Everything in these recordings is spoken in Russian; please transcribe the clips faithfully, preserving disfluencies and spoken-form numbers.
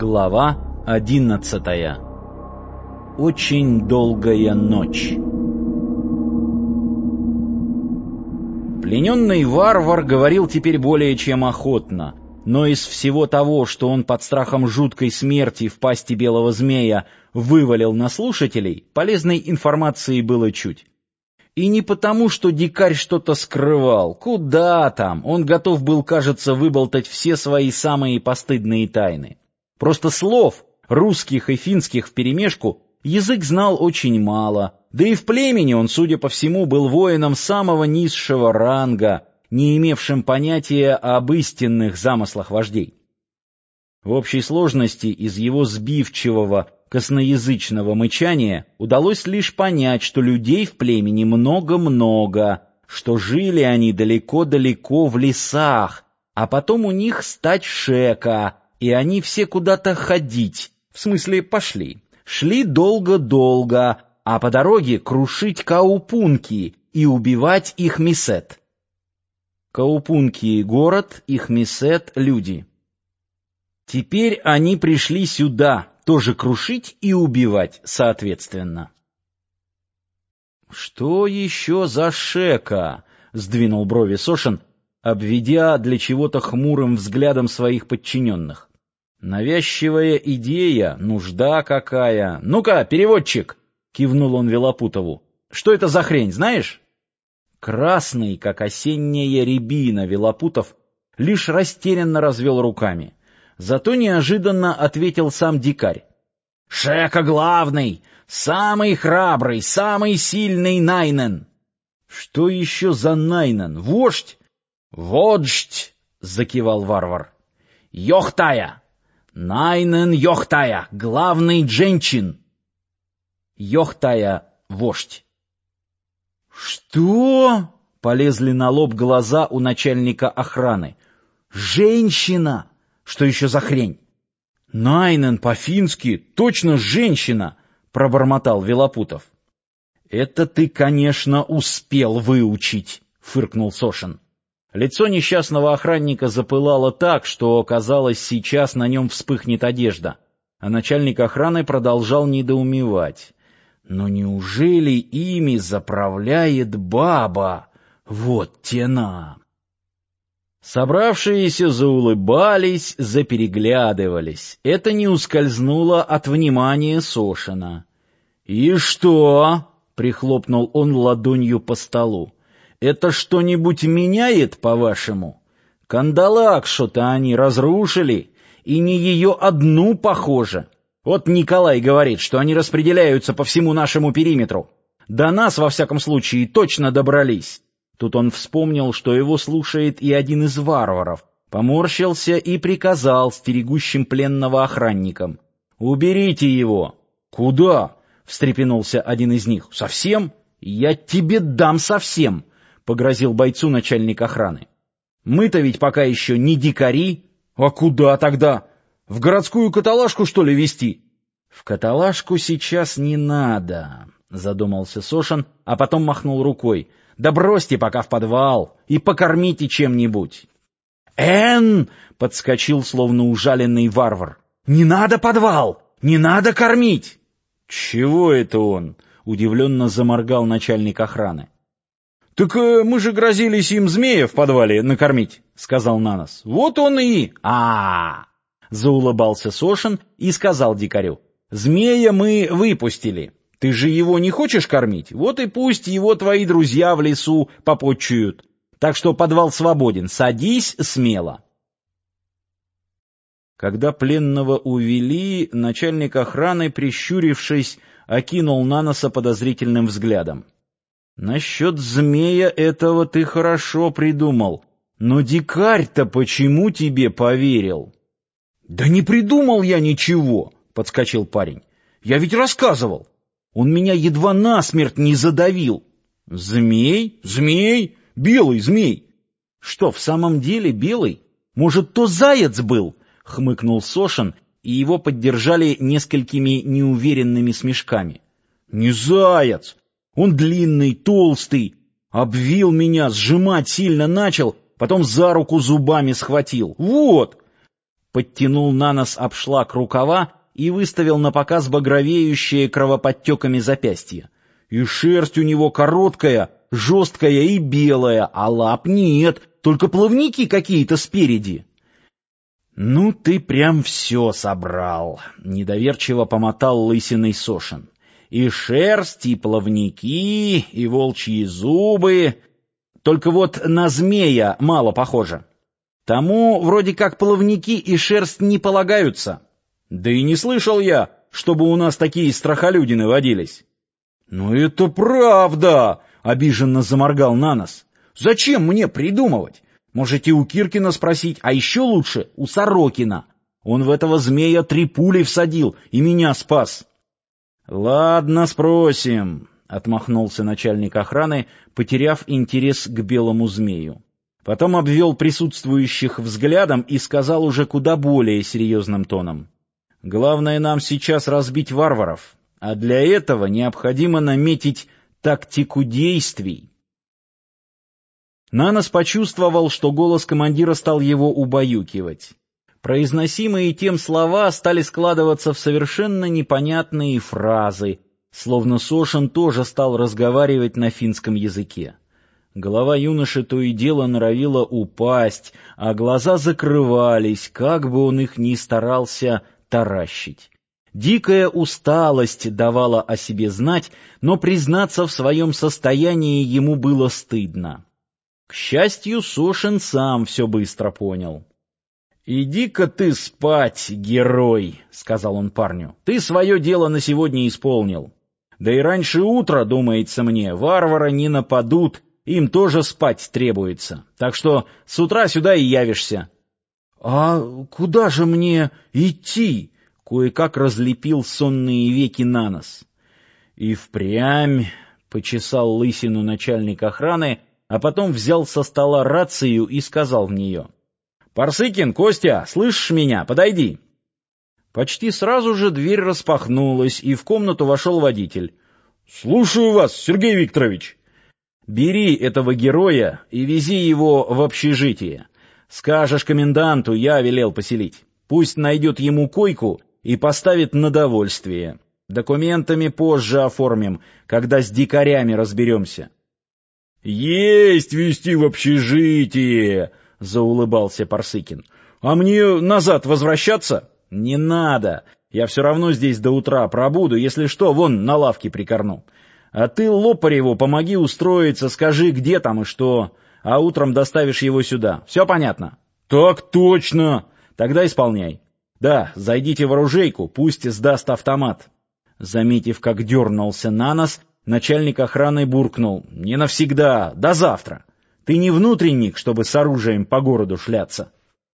Глава одиннадцатая. Очень долгая ночь. Плененный варвар говорил теперь более чем охотно, но из всего того, что он под страхом жуткой смерти в пасти белого змея вывалил на слушателей, полезной информации было чуть. И не потому, что дикарь что-то скрывал. Куда там? Он готов был, кажется, выболтать все свои самые постыдные тайны. Просто слов, русских и финских вперемешку, язык знал очень мало, да и в племени он, судя по всему, был воином самого низшего ранга, не имевшим понятия об истинных замыслах вождей. В общей сложности из его сбивчивого, косноязычного мычания удалось лишь понять, что людей в племени много-много, что жили они далеко-далеко в лесах, а потом у них стать шека, и они все куда-то ходить, в смысле пошли. Шли долго-долго, а по дороге крушить каупунки и убивать их мисет. Каупунки — город, их мисет — люди. Теперь они пришли сюда, тоже крушить и убивать, соответственно. «Что еще за шека?» — сдвинул брови Сошин, обведя для чего-то хмурым взглядом своих подчиненных. «Навязчивая идея, нужда какая. Ну-ка, переводчик!» — кивнул он Велопутову. «Что это за хрень, знаешь?» Красный, как осенняя рябина, Велопутов лишь растерянно развел руками. Зато неожиданно ответил сам дикарь. «Шека главный, самый храбрый, самый сильный Найнен!» «Что еще за Найнен? Вождь?» «Вождь!» — закивал варвар. «Йохтая! Найнен Йохтая, главный дженчин!» Йохтая — вождь. «Что?» — полезли на лоб глаза у начальника охраны. «Женщина! Что еще за хрень?» «Найнен по-фински точно женщина!» — пробормотал Велопутов. «Это ты, конечно, успел выучить!» — фыркнул Сошин. Лицо несчастного охранника запылало так, что, казалось, сейчас на нем вспыхнет одежда, а начальник охраны продолжал недоумевать. «Но неужели ими заправляет баба? Вот тена!» Собравшиеся заулыбались, запереглядывались. Это не ускользнуло от внимания Сошина. «И что?» — прихлопнул он ладонью по столу. «Это что-нибудь меняет, по-вашему? Кандалакшу-то они разрушили, и не ее одну, похоже. Вот Николай говорит, что они распределяются по всему нашему периметру. До нас, во всяком случае, точно добрались». Тут он вспомнил, что его слушает и один из варваров, поморщился и приказал стерегущим пленного охранникам: «Уберите его!» «Куда?» — встрепенулся один из них. «Совсем? Я тебе дам совсем!» — погрозил бойцу начальник охраны. «Мы-то ведь пока еще не дикари. А куда тогда? В городскую каталажку, что ли, везти?» «В каталажку сейчас не надо», — задумался Сошин, а потом махнул рукой. «Да бросьте пока в подвал и покормите чем-нибудь». «Эн!» — подскочил, словно ужаленный варвар. «Не надо подвал! Не надо кормить!» «Чего это он?» — удивленно заморгал начальник охраны. «Так э, мы же грозились им змея в подвале накормить», — сказал Нанос. «Вот он и...» «А-а-а!» — заулыбался Сошин и сказал дикарю. «Змея мы выпустили. Ты же его не хочешь кормить? Вот и пусть его твои друзья в лесу попотчуют. Так что подвал свободен. Садись смело». Когда пленного увели, начальник охраны, прищурившись, окинул Наноса подозрительным взглядом. «Насчет змея этого ты хорошо придумал. Но дикарь-то почему тебе поверил?» «Да не придумал я ничего», — подскочил парень. «Я ведь рассказывал. Он меня едва насмерть не задавил». «Змей? Змей? Белый змей!» «Что, в самом деле белый? Может, то заяц был?» — хмыкнул Сошин, и его поддержали несколькими неуверенными смешками. «Не заяц! Он длинный, толстый, обвил меня, сжимать сильно начал, потом за руку зубами схватил. Вот!» подтянул на нос обшлаг рукава и выставил на показ багровеющие кровоподтеками запястья. И шерсть у него короткая, жесткая и белая, а лап нет, только плавники какие-то спереди. «Ну ты прям все собрал», — недоверчиво помотал лысиной Сошин. «И шерсть, и плавники, и волчьи зубы. Только вот на змея мало похоже. Тому вроде как плавники и шерсть не полагаются. Да и не слышал я, чтобы у нас такие страхолюдины водились». «Ну это правда!» — обиженно заморгал Нанос. «Зачем мне придумывать? Можете у Киркина спросить, а еще лучше у Сорокина. Он в этого змея три пули всадил и меня спас». «Ладно, спросим», — отмахнулся начальник охраны, потеряв интерес к белому змею. Потом обвел присутствующих взглядом и сказал уже куда более серьезным тоном. «Главное нам сейчас разбить варваров, а для этого необходимо наметить тактику действий». Нанос почувствовал, что голос командира стал его убаюкивать. Произносимые тем слова стали складываться в совершенно непонятные фразы, словно Сошин тоже стал разговаривать на финском языке. Голова юноши то и дело норовила упасть, а глаза закрывались, как бы он их ни старался таращить. Дикая усталость давала о себе знать, но признаться в своем состоянии ему было стыдно. К счастью, Сошин сам все быстро понял. «Иди-ка ты спать, герой», — сказал он парню. «Ты свое дело на сегодня исполнил. Да и раньше утра, думается мне, варвары не нападут, им тоже спать требуется. Так что с утра сюда и явишься». «А куда же мне идти?» — кое-как разлепил сонные веки Нанос. И впрямь почесал лысину начальник охраны, а потом взял со стола рацию и сказал в нее: «Парсыкин, Костя, слышишь меня? Подойди». Почти сразу же дверь распахнулась, и в комнату вошел водитель. «Слушаю вас, Сергей Викторович». «Бери этого героя и вези его в общежитие. Скажешь коменданту, я велел поселить. Пусть найдет ему койку и поставит на довольствие. Документами позже оформим, когда с дикарями разберемся». «Есть везти в общежитие!» — заулыбался Парсыкин. «А мне назад возвращаться?» «Не надо. Я все равно здесь до утра пробуду, если что, вон на лавке прикорну. А ты Лопареву помоги устроиться, скажи, где там и что, а утром доставишь его сюда. Все понятно?» «Так точно!» «Тогда исполняй. Да, зайдите в оружейку, пусть сдаст автомат». Заметив, как дернулся Нанос, начальник охраны буркнул: «Не навсегда, до завтра. Ты не внутренник, чтобы с оружием по городу шляться».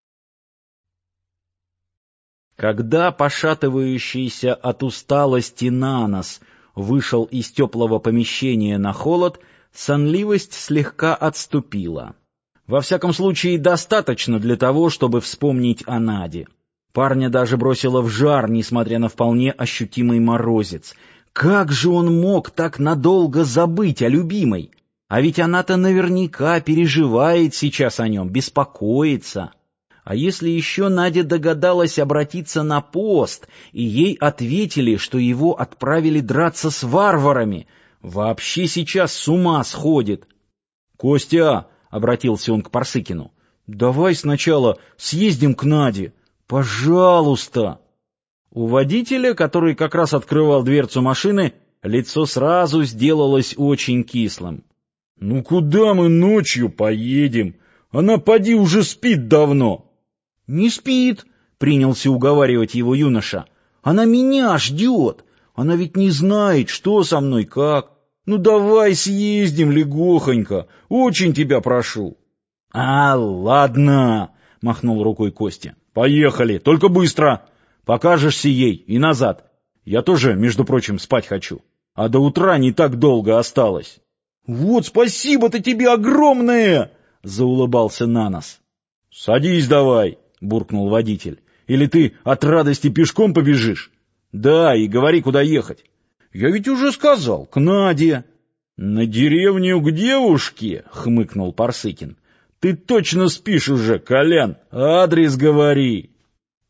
Когда пошатывающийся от усталости Нанос вышел из теплого помещения на холод, сонливость слегка отступила. Во всяком случае, достаточно для того, чтобы вспомнить о Наде. Парня даже бросило в жар, несмотря на вполне ощутимый морозец. Как же он мог так надолго забыть о любимой? А ведь она-то наверняка переживает сейчас о нем, беспокоится. А если еще Надя догадалась обратиться на пост, и ей ответили, что его отправили драться с варварами, вообще сейчас с ума сходит. «Костя», — обратился он к Парсыкину, — «давай сначала съездим к Наде, пожалуйста». У водителя, который как раз открывал дверцу машины, лицо сразу сделалось очень кислым. «Ну куда мы ночью поедем? Она поди уже спит давно». «Не спит», — принялся уговаривать его юноша. «Она меня ждет. Она ведь не знает, что со мной, как. Ну давай съездим легохонько, очень тебя прошу». «А, ладно», — махнул рукой Костя. «Поехали, только быстро. Покажешься ей и назад. Я тоже, между прочим, спать хочу. А до утра не так долго осталось». «Вот спасибо-то тебе огромное!» — заулыбался Нанос. «Садись давай», — буркнул водитель. «Или ты от радости пешком побежишь?» «Да, и говори, куда ехать». «Я ведь уже сказал, к Наде». «На деревню к девушке?» — хмыкнул Парсыкин. «Ты точно спишь уже, Колян, адрес говори».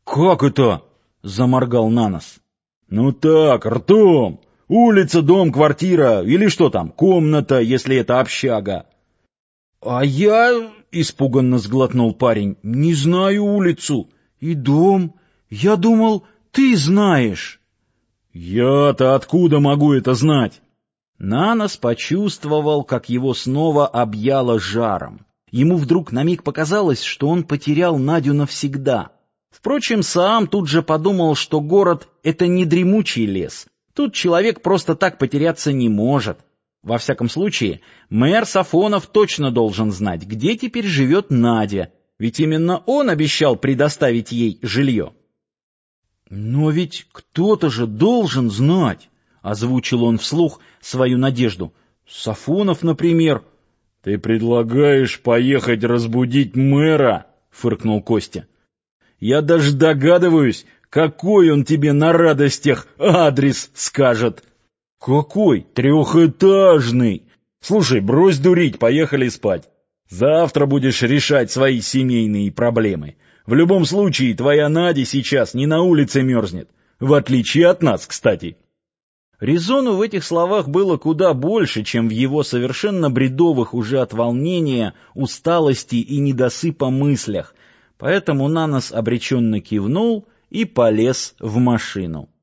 «Как это?» — заморгал Нанос. «Ну так, ртом. Улица, дом, квартира или что там, комната, если это общага». «А я...» — испуганно сглотнул парень. «Не знаю улицу и дом. Я думал, ты знаешь». «Я-то откуда могу это знать?» Нанос почувствовал, как его снова объяло жаром. Ему вдруг на миг показалось, что он потерял Надю навсегда. Впрочем, сам тут же подумал, что город — это не дремучий лес. Тут человек просто так потеряться не может. Во всяком случае, мэр Сафонов точно должен знать, где теперь живет Надя, ведь именно он обещал предоставить ей жилье. «Но ведь кто-то же должен знать», — озвучил он вслух свою надежду. «Сафонов, например». «Ты предлагаешь поехать разбудить мэра?» — фыркнул Костя. «Я даже догадываюсь, какой он тебе на радостях адрес скажет». «Какой?» «Трехэтажный. Слушай, брось дурить, поехали спать. Завтра будешь решать свои семейные проблемы. В любом случае, твоя Надя сейчас не на улице мерзнет. В отличие от нас, кстати». Резону в этих словах было куда больше, чем в его совершенно бредовых уже от волнения, усталости и недосыпа мыслях, поэтому Нанос обреченно кивнул и полез в машину.